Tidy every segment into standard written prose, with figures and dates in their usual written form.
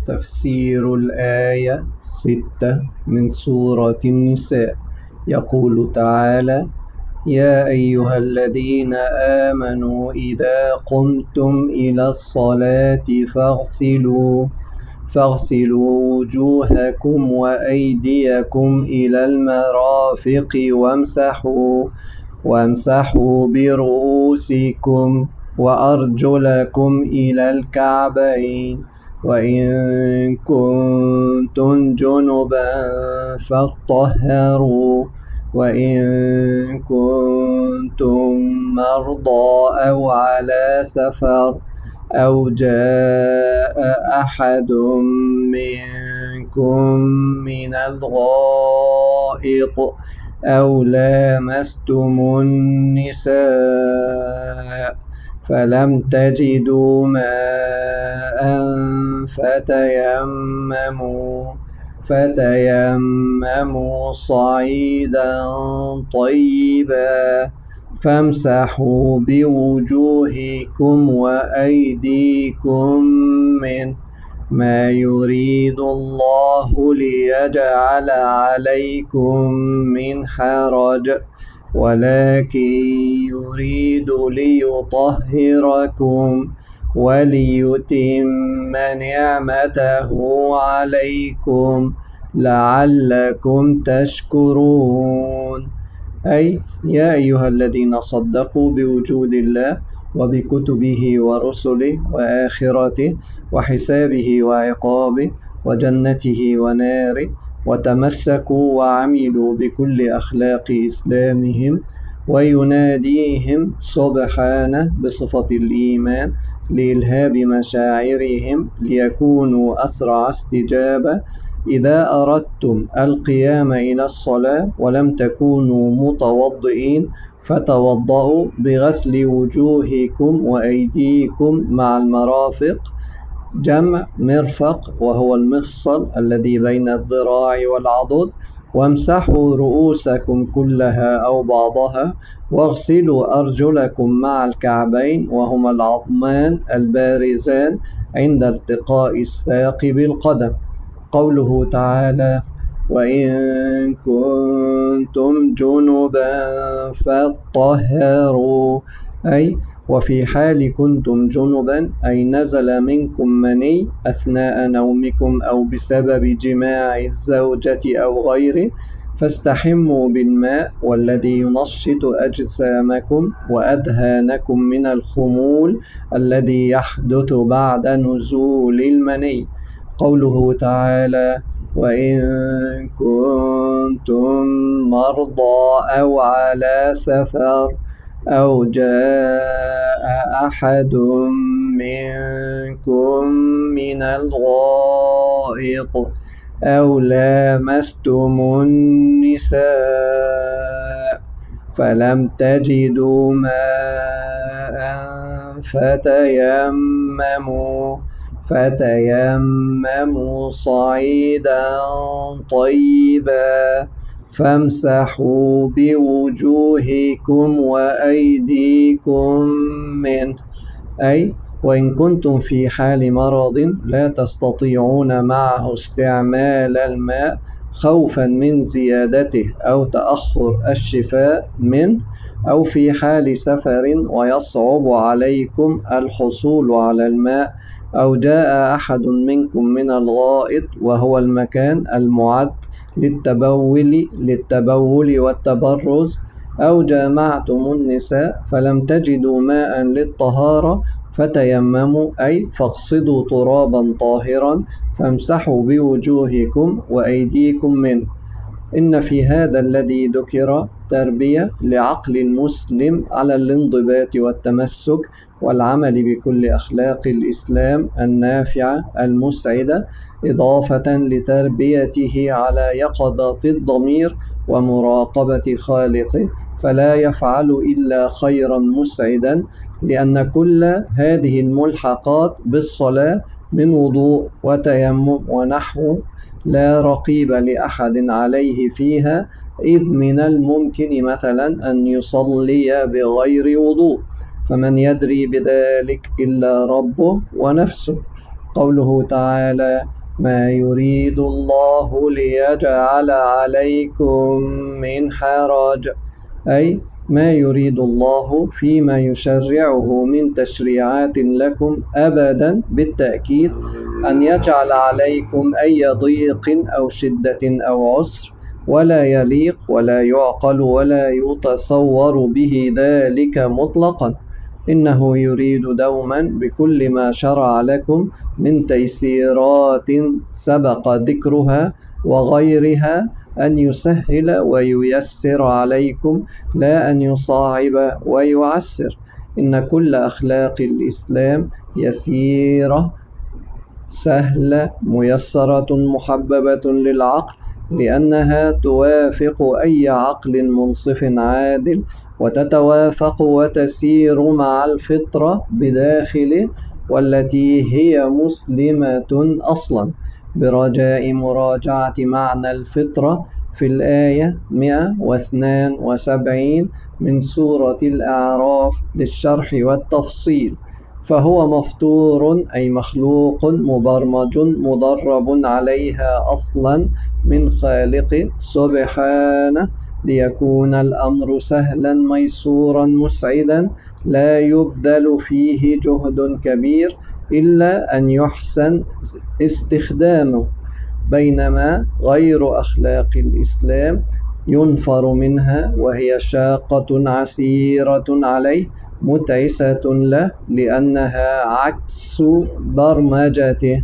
تفسير الآية 6 من سورة النساء. يقول تعالى: يا أيها الذين آمنوا إذا قمتم إلى الصلاة فاغسلوا وجوهكم وأيديكم إلى المرافق وامسحوا برؤوسكم وأرجلكم إلى الكعبين، وإن كنتم جنبا فاطهروا، وإن كنتم مرضى أو على سفر أو جاء أحد منكم من الغائط أو لامستم النساء فلم تجدوا ماء فتيمموا صعيدا طيبا فامسحوا بوجوهكم وأيديكم منه، ما يريد الله ليجعل عليكم من حرج، ولكن يريد ليطهركم وليتم نعمته عليكم لعلكم تشكرون. أي يا أيها الذين صدقوا بوجود الله وبكتبه ورسله وآخرته وحسابه وعقابه وجنته وناره، وتمسكوا وعملوا بكل أخلاق إسلامهم، ويناديهم سبحانه بصفة الإيمان لإلهاب مشاعرهم ليكونوا أسرع استجابة إذا أردتم القيام إلى الصلاة ولم تكونوا متوضئين، فتوضؤوا بغسل وجوهكم وأيديكم مع المرافق، جمع مرفق وهو المفصل الذي بين الذراع والعضد، وامسحوا رؤوسكم كلها أو بعضها، واغسلوا أرجلكم مع الكعبين وهما العظمان البارزان عند التقاء الساق بالقدم. قوله تعالى: وإن كنتم جنبا فاطهروا، أي وفي حال كنتم جنبا أي نزل منكم مني أثناء نومكم أو بسبب جماع الزوجة أو غيره، فاستحموا بالماء والذي ينشط أجسامكم وأذهانكم من الخمول الذي يحدث بعد نزول المني. قوله تعالى: وإن كنتم مرضى أو على سفر أو جاء أحد منكم من الغائط أو لامستم النساء فلم تجدوا ماء فتيمموا صعيدا طيبا فامسحوا بوجوهكم وأيديكم منه، أي وإن كنتم في حال مرض لا تستطيعون معه استعمال الماء خوفا من زيادته أو تأخر الشفاء منه، أو في حال سفر ويصعب عليكم الحصول على الماء، أو جاء أحد منكم من الغائط وهو المكان المعد للتبول والتبرز، أو جامعتم النساء فلم تجدوا ماء للطهارة فتيمموا، أي فاقصدوا ترابا طاهرا فامسحوا بوجوهكم وأيديكم منه. إن في هذا الذي ذكر تربية لعقل المسلم على الانضباط والتمسك والعمل بكل أخلاق الإسلام النافعة المسعدة، إضافة لتربيته على يقظة الضمير ومراقبة خالقه، فلا يفعل إلا خيرا مسعدا، لأن كل هذه الملحقات بالصلاة من وضوء وتيمم ونحو لا رقيب لأحد عليه فيها، إذ من الممكن مثلا أن يصلي بغير وضوء، فمن يدري بذلك إلا ربه ونفسه. قوله تعالى: ما يريد الله ليجعل عليكم من حرج، أي ما يريد الله فيما يشرعه من تشريعات لكم أبدا بالتأكيد أن يجعل عليكم أي ضيق أو شدة أو عسر، ولا يليق ولا يعقل ولا يتصور به ذلك مطلقا. إنه يريد دوما بكل ما شرع لكم من تيسيرات سبق ذكرها وغيرها أن يسهل وييسر عليكم، لا أن يصعب ويعسر. إن كل أخلاق الإسلام يسيرة سهلة ميسرة محببة للعقل، لأنها توافق أي عقل منصف عادل، وتتوافق وتسير مع الفطرة بداخله، والتي هي مسلمة أصلا. برجاء مراجعة معنى الفطرة في الآية 172 من سورة الأعراف للشرح والتفصيل. فهو مفطور أي مخلوق مبرمج مدرب عليها أصلا من خالق سبحانه، ليكون الأمر سهلا ميسورا مسعدا، لا يبذل فيه جهد كبير إلا أن يحسن استخدامه. بينما غير أخلاق الإسلام ينفر منها وهي شاقة عسيرة عليه متعسة له، لأنها عكس برمجته.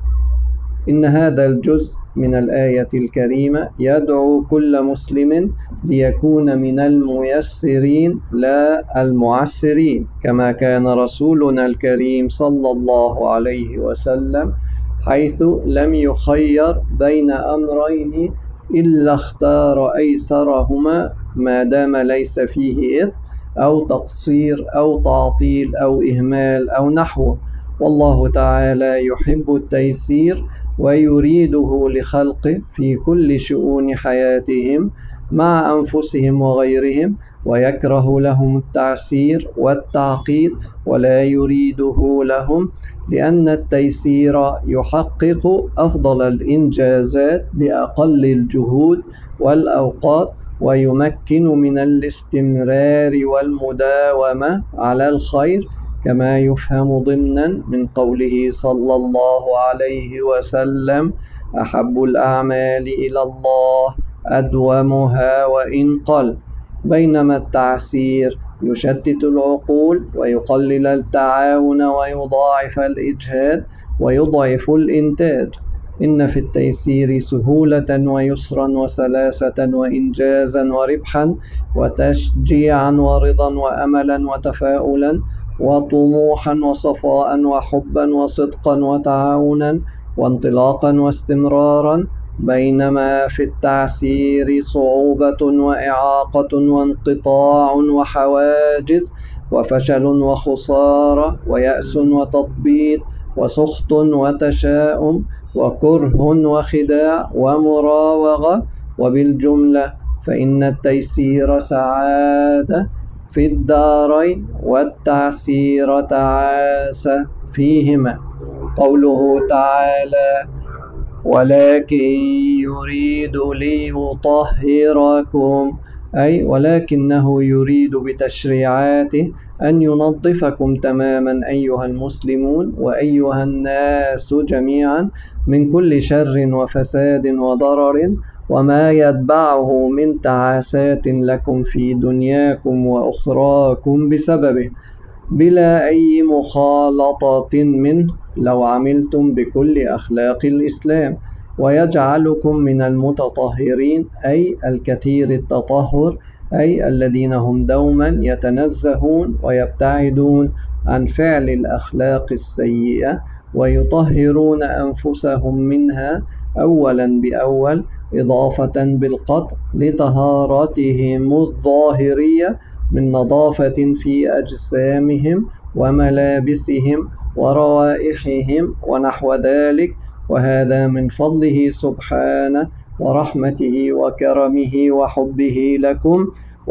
إن هذا الجزء من الآية الكريمة يدعو كل مسلم ليكون من الميسرين لا المعسرين، كما كان رسولنا الكريم صلى الله عليه وسلم، حيث لم يخير بين أمرين إلا اختار أيسرهما ما دام ليس فيه إثم أو تقصير أو تعطيل أو إهمال أو نحوه. والله تعالى يحب التيسير ويريده لخلقه في كل شؤون حياتهم مع أنفسهم وغيرهم، ويكره لهم التعسير والتعقيد ولا يريده لهم، لأن التيسير يحقق أفضل الإنجازات بأقل الجهود والأوقات، ويمكن من الاستمرار والمداومة على الخير، كما يفهم ضمنا من قوله صلى الله عليه وسلم: أحب الأعمال إلى الله أدومها وإن قل. بينما التعسير يشتت العقول ويقلل التعاون ويضاعف الإجهاد ويضعف الإنتاج. إن في التيسير سهولة ويسرا وسلاسة وإنجازا وربحا وتشجيعا ورضا وأملا وتفاؤلا وطموحا وصفاء وحبا وصدقا وتعاونا وانطلاقا واستمرارا. بينما في التعسير صعوبة وإعاقة وانقطاع وحواجز وفشل وخسارة ويأس وتطبيط وسخط وتشاؤم وكره وخداع ومراوغة. وبالجملة فإن التيسير سعادة في الدارين والتعسير تعاسة فيهما. قوله تعالى: ولكن يريد ليطهركم، أي ولكنه يريد بتشريعاته أن ينظفكم تماما أيها المسلمون وأيها الناس جميعا من كل شر وفساد وضرر وما يتبعه من تعاسات لكم في دنياكم وأخراكم بسببه، بلا أي مخالطة منه لو عملتم بكل أخلاق الإسلام، ويجعلكم من المتطهرين، أي الكثير التطهر، أي الذين هم دوما يتنزهون ويبتعدون عن فعل الأخلاق السيئة ويطهرون أنفسهم منها أولا بأول، إضافة بالقطع لطهارتهم الظاهرية من نظافة في أجسامهم وملابسهم وروائحهم ونحو ذلك. وهذا من فضله سبحانه ورحمته وكرمه وحبه لكم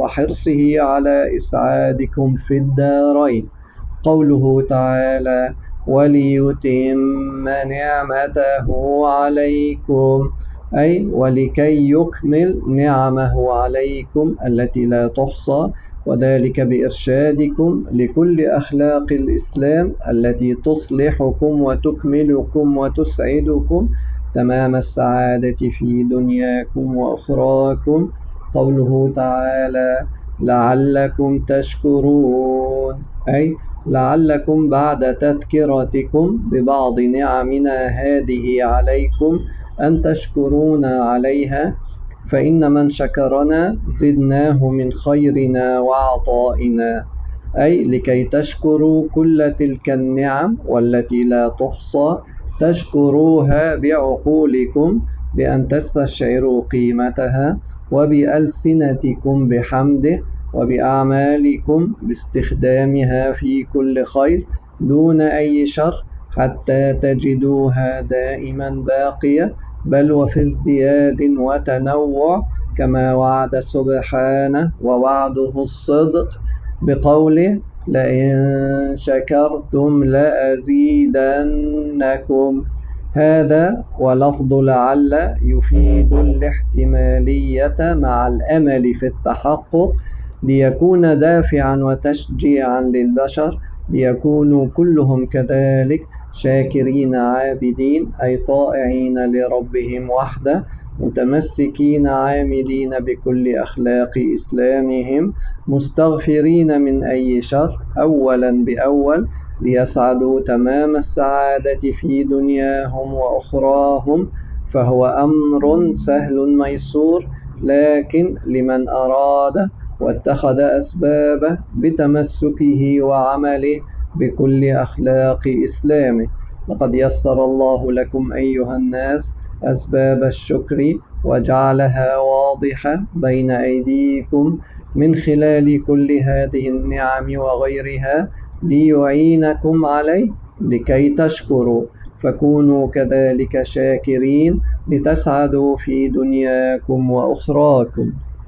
وحرصه على إسعادكم في الدارين. قوله تعالى: وليتم نعمته عليكم، أي ولكي يكمل نعمه عليكم التي لا تحصى، وذلك بإرشادكم لكل أخلاق الإسلام التي تصلحكم وتكملكم وتسعدكم تمام السعادة في دنياكم وأخراكم. قوله تعالى: لعلكم تشكرون، أي لعلكم بعد تذكرتكم ببعض نعمنا هذه عليكم أن تشكرونا عليها، فإن من شكرنا زدناه من خيرنا وعطائنا، أي لكي تشكروا كل تلك النعم والتي لا تحصى، تشكروها بعقولكم بأن تستشعروا قيمتها، وبألسنتكم بحمده، وبأعمالكم باستخدامها في كل خير دون أي شر، حتى تجدوها دائما باقية، بل وفي ازدياد وتنوع، كما وعد سبحانه ووعده الصدق بقوله: لئن شكرتم لأزيدنكم. هذا ولفظ لعل يفيد الاحتمالية مع الأمل في التحقق، ليكون دافعا وتشجيعا للبشر ليكونوا كلهم كذلك شاكرين عابدين، أي طائعين لربهم وحده، متمسكين عاملين بكل أخلاق إسلامهم، مستغفرين من أي شر أولا بأول، ليسعدوا تمام السعادة في دنياهم وأخراهم. فهو أمر سهل ميسور، لكن لمن أراد واتخذ أسبابه بتمسكه وعمله بكل أخلاق إسلامه. لقد يسر الله لكم أيها الناس أسباب الشكر وجعلها واضحة بين أيديكم من خلال كل هذه النعم وغيرها ليعينكم عليه لكي تشكروا، فكونوا كذلك شاكرين لتسعدوا في دنياكم وأخراكم.